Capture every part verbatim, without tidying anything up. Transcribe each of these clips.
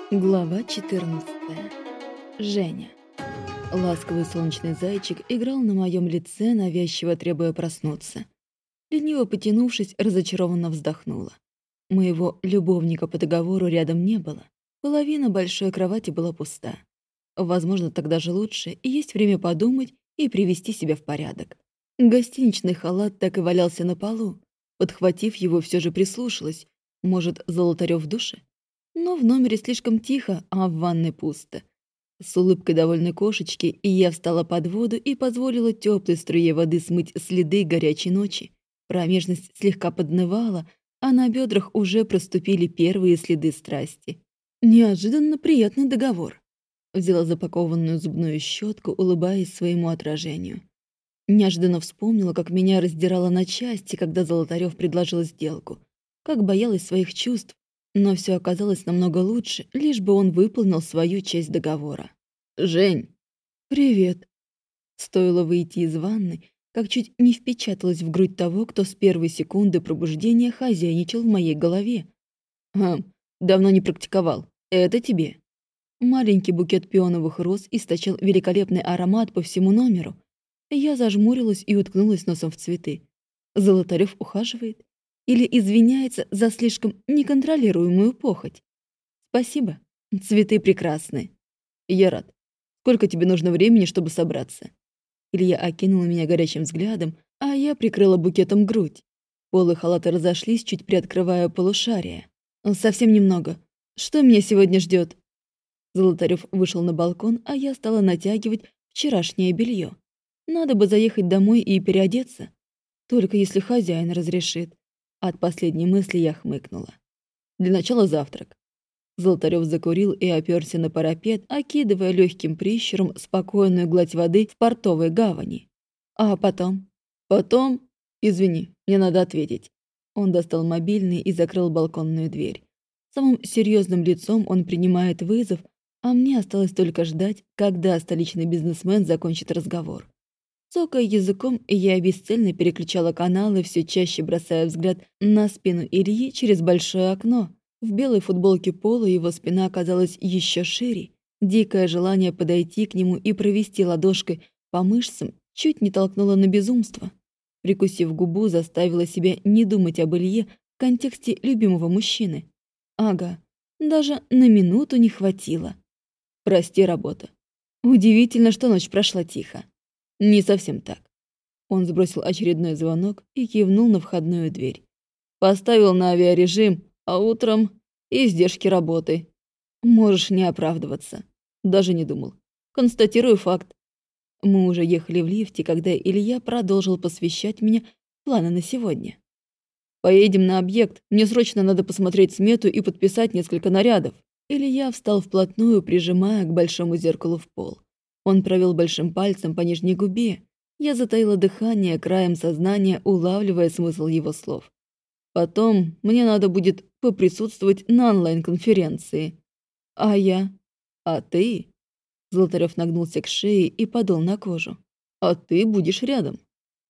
Глава четырнадцатая. Женя. Ласковый солнечный зайчик играл на моем лице, навязчиво требуя проснуться. Лениво потянувшись, разочарованно вздохнула. Моего любовника по договору рядом не было. Половина большой кровати была пуста. Возможно, тогда же лучше, и есть время подумать и привести себя в порядок. Гостиничный халат так и валялся на полу. Подхватив его, все же прислушалась. Может, Золотарёв в душе? Но в номере слишком тихо, а в ванной пусто. С улыбкой довольной кошечки и я встала под воду и позволила теплой струе воды смыть следы горячей ночи. Промежность слегка поднывала, а на бедрах уже проступили первые следы страсти. Неожиданно приятный договор. Взяла запакованную зубную щетку, улыбаясь своему отражению. Неожиданно вспомнила, как меня раздирало на части, когда Золотарёв предложил сделку. Как боялась своих чувств. Но все оказалось намного лучше, лишь бы он выполнил свою часть договора. «Жень!» «Привет!» Стоило выйти из ванны, как чуть не впечаталась в грудь того, кто с первой секунды пробуждения хозяйничал в моей голове. «Хм, давно не практиковал. Это тебе». Маленький букет пионовых роз источал великолепный аромат по всему номеру. Я зажмурилась и уткнулась носом в цветы. Золотарёв ухаживает? Или извиняется за слишком неконтролируемую похоть? Спасибо. Цветы прекрасны. Я рад. Сколько тебе нужно времени, чтобы собраться? Илья окинула меня горячим взглядом, а я прикрыла букетом грудь. Полы халата разошлись, чуть приоткрывая полушария. Совсем немного. Что меня сегодня ждет? Золотарёв вышел на балкон, а я стала натягивать вчерашнее белье. Надо бы заехать домой и переодеться. Только если хозяин разрешит. От последней мысли я хмыкнула. Для начала завтрак. Золотарёв закурил и оперся на парапет, окидывая легким прищуром спокойную гладь воды в портовой гавани. А потом? Потом... Извини, мне надо ответить. Он достал мобильный и закрыл балконную дверь. Самым серьезным лицом он принимает вызов, а мне осталось только ждать, когда столичный бизнесмен закончит разговор. Цокая языком, я бесцельно переключала каналы, все чаще бросая взгляд на спину Ильи через большое окно. В белой футболке пола его спина оказалась еще шире. Дикое желание подойти к нему и провести ладошкой по мышцам чуть не толкнуло на безумство. Прикусив губу, заставила себя не думать об Илье в контексте любимого мужчины. Ага, даже на минуту не хватило. Прости, работа. Удивительно, что ночь прошла тихо. Не совсем так. Он сбросил очередной звонок и кивнул на входную дверь. Поставил на авиарежим, а утром издержки работы. Можешь не оправдываться. Даже не думал. Констатирую факт. Мы уже ехали в лифте, когда Илья продолжил посвящать меня в планы на сегодня. Поедем на объект. Мне срочно надо посмотреть смету и подписать несколько нарядов. Илья встал вплотную, прижимая к большому зеркалу в пол. Он провел большим пальцем по нижней губе. Я затаила дыхание, краем сознания улавливая смысл его слов. Потом мне надо будет поприсутствовать на онлайн-конференции. А я? А ты? Золотарёв нагнулся к шее и подул на кожу. А ты будешь рядом.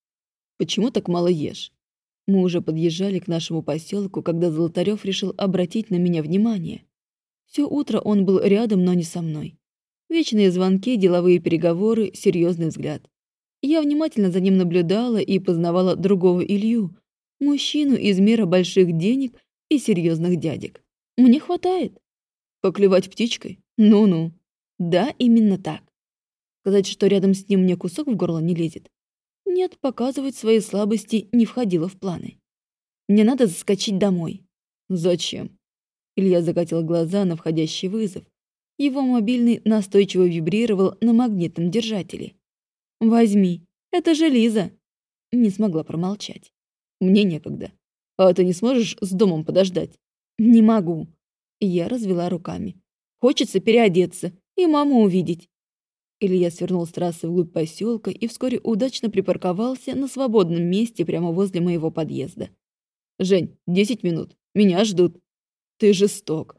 Почему так мало ешь? Мы уже подъезжали к нашему поселку, когда Золотарёв решил обратить на меня внимание. Все утро он был рядом, но не со мной. Вечные звонки, деловые переговоры, серьезный взгляд. Я внимательно за ним наблюдала и познавала другого Илью, мужчину из мира больших денег и серьезных дядек. Мне хватает. Поклевать птичкой? Ну-ну. Да, именно так. Сказать, что рядом с ним мне кусок в горло не лезет? Нет, показывать свои слабости не входило в планы. Мне надо заскочить домой. Зачем? Илья закатил глаза на входящий вызов. Его мобильный настойчиво вибрировал на магнитном держателе. «Возьми, это же Лиза!» Не смогла промолчать. «Мне некогда. А ты не сможешь с домом подождать?» «Не могу». Я развела руками. «Хочется переодеться и маму увидеть». Илья свернул с трассы вглубь поселка и вскоре удачно припарковался на свободном месте прямо возле моего подъезда. «Жень, десять минут. Меня ждут». «Ты жесток».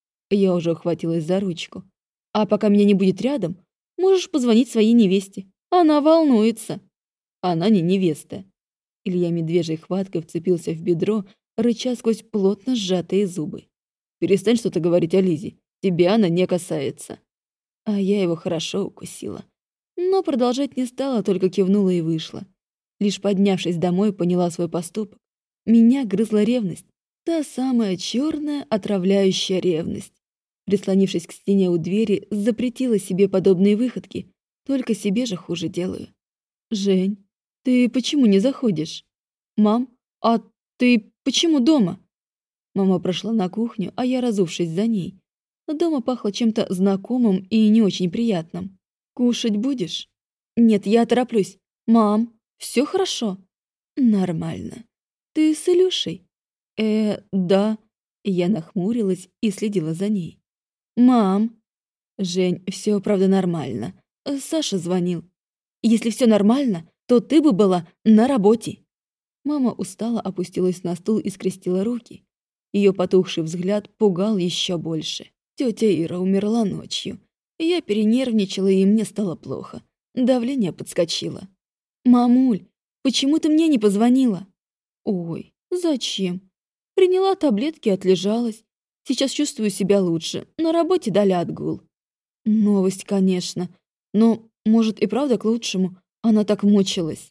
Я уже ухватилась за ручку. «А пока меня не будет рядом, можешь позвонить своей невесте. Она волнуется». «Она не невеста». Илья медвежьей хваткой вцепился в бедро, рыча сквозь плотно сжатые зубы. «Перестань что-то говорить о Лизе. Тебя она не касается». А я его хорошо укусила. Но продолжать не стала, только кивнула и вышла. Лишь поднявшись домой, поняла свой поступок. Меня грызла ревность. Та самая черная, отравляющая ревность. Прислонившись к стене у двери, запретила себе подобные выходки. Только себе же хуже делаю. «Жень, ты почему не заходишь?» «Мам, а ты почему дома?» Мама прошла на кухню, а я, разувшись за ней. Дома пахло чем-то знакомым и не очень приятным. «Кушать будешь?» «Нет, я тороплюсь. Мам, все хорошо?» «Нормально. Ты с Илюшей?» «Э, да». Я нахмурилась и следила за ней. «Мам!» «Жень, все правда нормально. Саша звонил. Если все нормально, то ты бы была на работе». Мама устало опустилась на стул и скрестила руки. Ее потухший взгляд пугал еще больше. Тетя Ира умерла ночью. Я перенервничала, и мне стало плохо. Давление подскочило. «Мамуль, почему ты мне не позвонила?» «Ой, зачем? Приняла таблетки и отлежалась. Сейчас чувствую себя лучше. На работе дали отгул». Новость, конечно. Но, может, и правда к лучшему. Она так мучилась.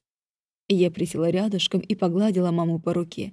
Я присела рядышком и погладила маму по руке.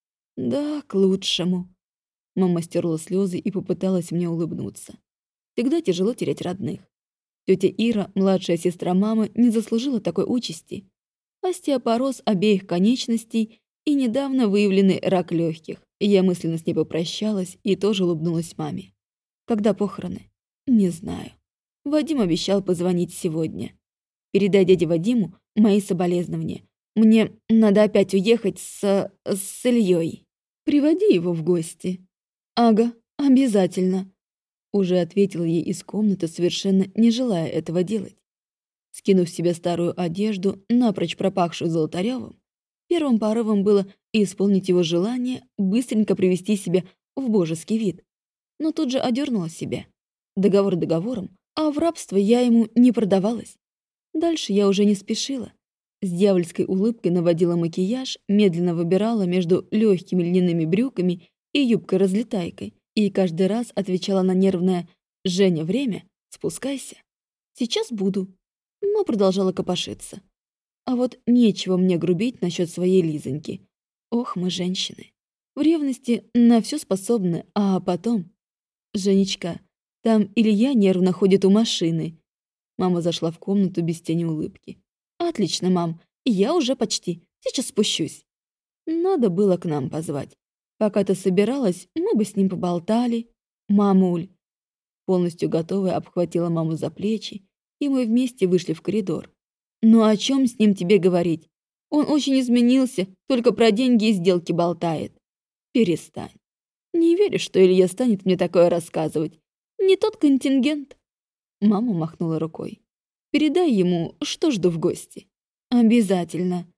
«Да, к лучшему». Мама стерла слезы и попыталась мне улыбнуться. Всегда тяжело терять родных. Тетя Ира, младшая сестра мамы, не заслужила такой участи. Остеопороз обеих конечностей и недавно выявленный рак легких. Я мысленно с ней попрощалась и тоже улыбнулась маме. Когда похороны? Не знаю. Вадим обещал позвонить сегодня. Передай дяде Вадиму мои соболезнования. Мне надо опять уехать с... с Ильей. Приводи его в гости. Ага, обязательно. Уже ответила ей из комнаты, совершенно не желая этого делать. Скинув с себя старую одежду, напрочь пропахшую Золотарёвым, первым порывом было исполнить его желание быстренько привести себя в божеский вид. Но тут же одернула себя. Договор договором, а в рабство я ему не продавалась. Дальше я уже не спешила. С дьявольской улыбкой наводила макияж, медленно выбирала между легкими льняными брюками и юбкой-разлетайкой и каждый раз отвечала на нервное «Женя, время, спускайся». «Сейчас буду», но продолжала копошиться. А вот нечего мне грубить насчет своей Лизоньки. Ох, мы женщины. В ревности на все способны, а потом... «Женечка, там Илья нервно ходит у машины». Мама зашла в комнату без тени улыбки. «Отлично, мам, я уже почти, сейчас спущусь». Надо было к нам позвать. Пока ты собиралась, мы бы с ним поболтали. «Мамуль». Полностью готовая обхватила маму за плечи, и мы вместе вышли в коридор. «Ну о чем с ним тебе говорить? Он очень изменился, только про деньги и сделки болтает». «Перестань. Не верю, что Илья станет мне такое рассказывать. Не тот контингент». Мама махнула рукой. «Передай ему, что жду в гости». «Обязательно».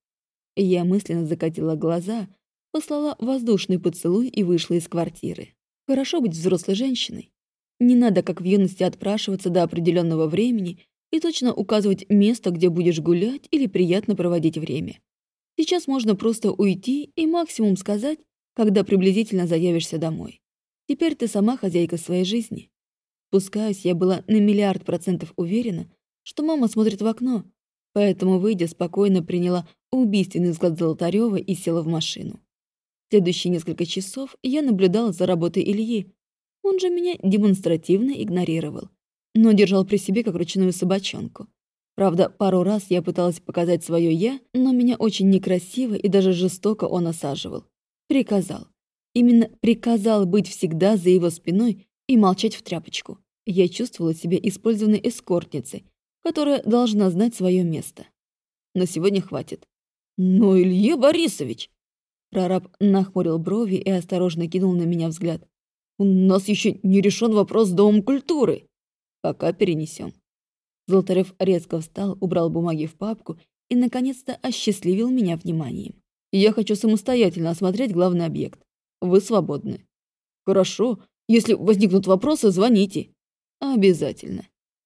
Я мысленно закатила глаза, послала воздушный поцелуй и вышла из квартиры. Хорошо быть взрослой женщиной. Не надо, как в юности, отпрашиваться до определенного времени и точно указывать место, где будешь гулять или приятно проводить время. Сейчас можно просто уйти и максимум сказать, когда приблизительно заявишься домой. Теперь ты сама хозяйка своей жизни. Спускаясь, я была на миллиард процентов уверена, что мама смотрит в окно, поэтому, выйдя, спокойно приняла убийственный взгляд Золотарёва и села в машину. Следующие несколько часов я наблюдала за работой Ильи. Он же меня демонстративно игнорировал, но держал при себе как ручную собачонку. Правда, пару раз я пыталась показать свое «я», но меня очень некрасиво и даже жестоко он осаживал. Приказал. Именно приказал быть всегда за его спиной и молчать в тряпочку. Я чувствовала себя использованной эскортницей, которая должна знать свое место. Но сегодня хватит. «Но, Илья Борисович!» Прораб нахмурил брови и осторожно кинул на меня взгляд. «У нас еще не решен вопрос с Домом культуры. Пока перенесем». Золотарев резко встал, убрал бумаги в папку и, наконец-то, осчастливил меня вниманием. «Я хочу самостоятельно осмотреть главный объект. Вы свободны». «Хорошо. Если возникнут вопросы, звоните». «Обязательно».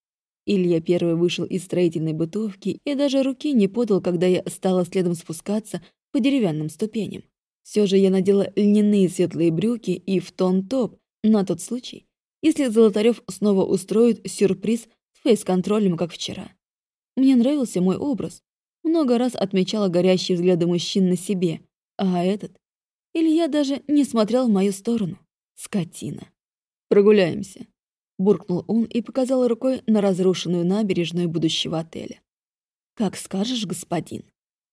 Илья первый вышел из строительной бытовки и даже руки не подал, когда я стала следом спускаться по деревянным ступеням. Все же я надела льняные светлые брюки и в тон топ на тот случай, если Золотарёв снова устроит сюрприз с фейс-контролем, как вчера. Мне нравился мой образ. Много раз отмечала горящие взгляды мужчин на себе, а этот... Илья даже не смотрел в мою сторону. Скотина. «Прогуляемся», — буркнул он и показал рукой на разрушенную набережную будущего отеля. «Как скажешь, господин».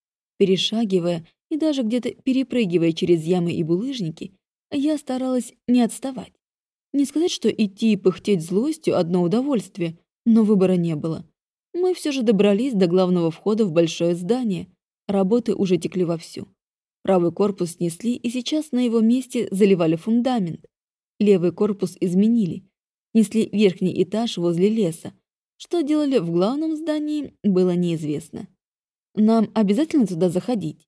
Перешагивая и даже где-то перепрыгивая через ямы и булыжники, я старалась не отставать. Не сказать, что идти и пыхтеть злостью — одно удовольствие, но выбора не было. Мы все же добрались до главного входа в большое здание. Работы уже текли вовсю. Правый корпус снесли, и сейчас на его месте заливали фундамент. Левый корпус изменили. Несли верхний этаж возле леса. Что делали в главном здании, было неизвестно. «Нам обязательно туда заходить?»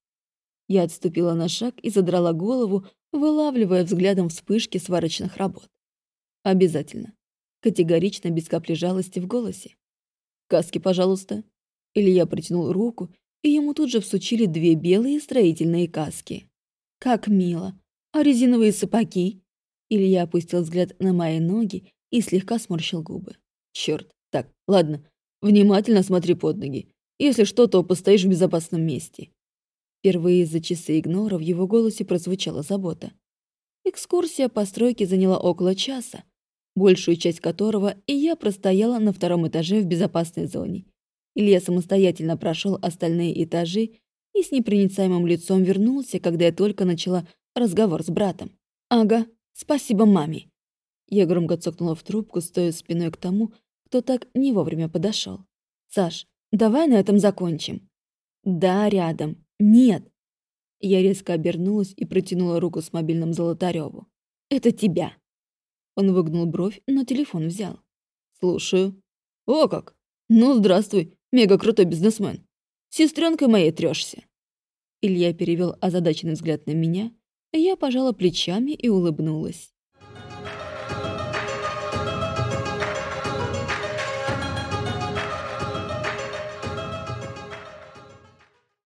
Я отступила на шаг и задрала голову, вылавливая взглядом вспышки сварочных работ. «Обязательно». Категорично, без капли жалости в голосе. «Каски, пожалуйста». Илья протянул руку, и ему тут же всучили две белые строительные каски. «Как мило! А резиновые сапоги?» Илья опустил взгляд на мои ноги и слегка сморщил губы. «Чёрт! Так, ладно, внимательно смотри под ноги. Если что, то постоишь в безопасном месте». Впервые за часы игнора в его голосе прозвучала забота. Экскурсия по стройке заняла около часа, большую часть которого и я простояла на втором этаже в безопасной зоне. Илья самостоятельно прошел остальные этажи и с непроницаемым лицом вернулся, когда я только начала разговор с братом. «Ага, спасибо маме». Я громко цокнула в трубку, стоя спиной к тому, кто так не вовремя подошел. «Саш, давай на этом закончим». «Да, рядом. Нет». Я резко обернулась и протянула руку с мобильным Золотарёву. «Это тебя». Он выгнул бровь, но телефон взял. «Слушаю». «О как! Ну, здравствуй, мега-крутой бизнесмен. С сестрёнкой моей трёшься». Илья перевёл озадаченный взгляд на меня, я пожала плечами и улыбнулась.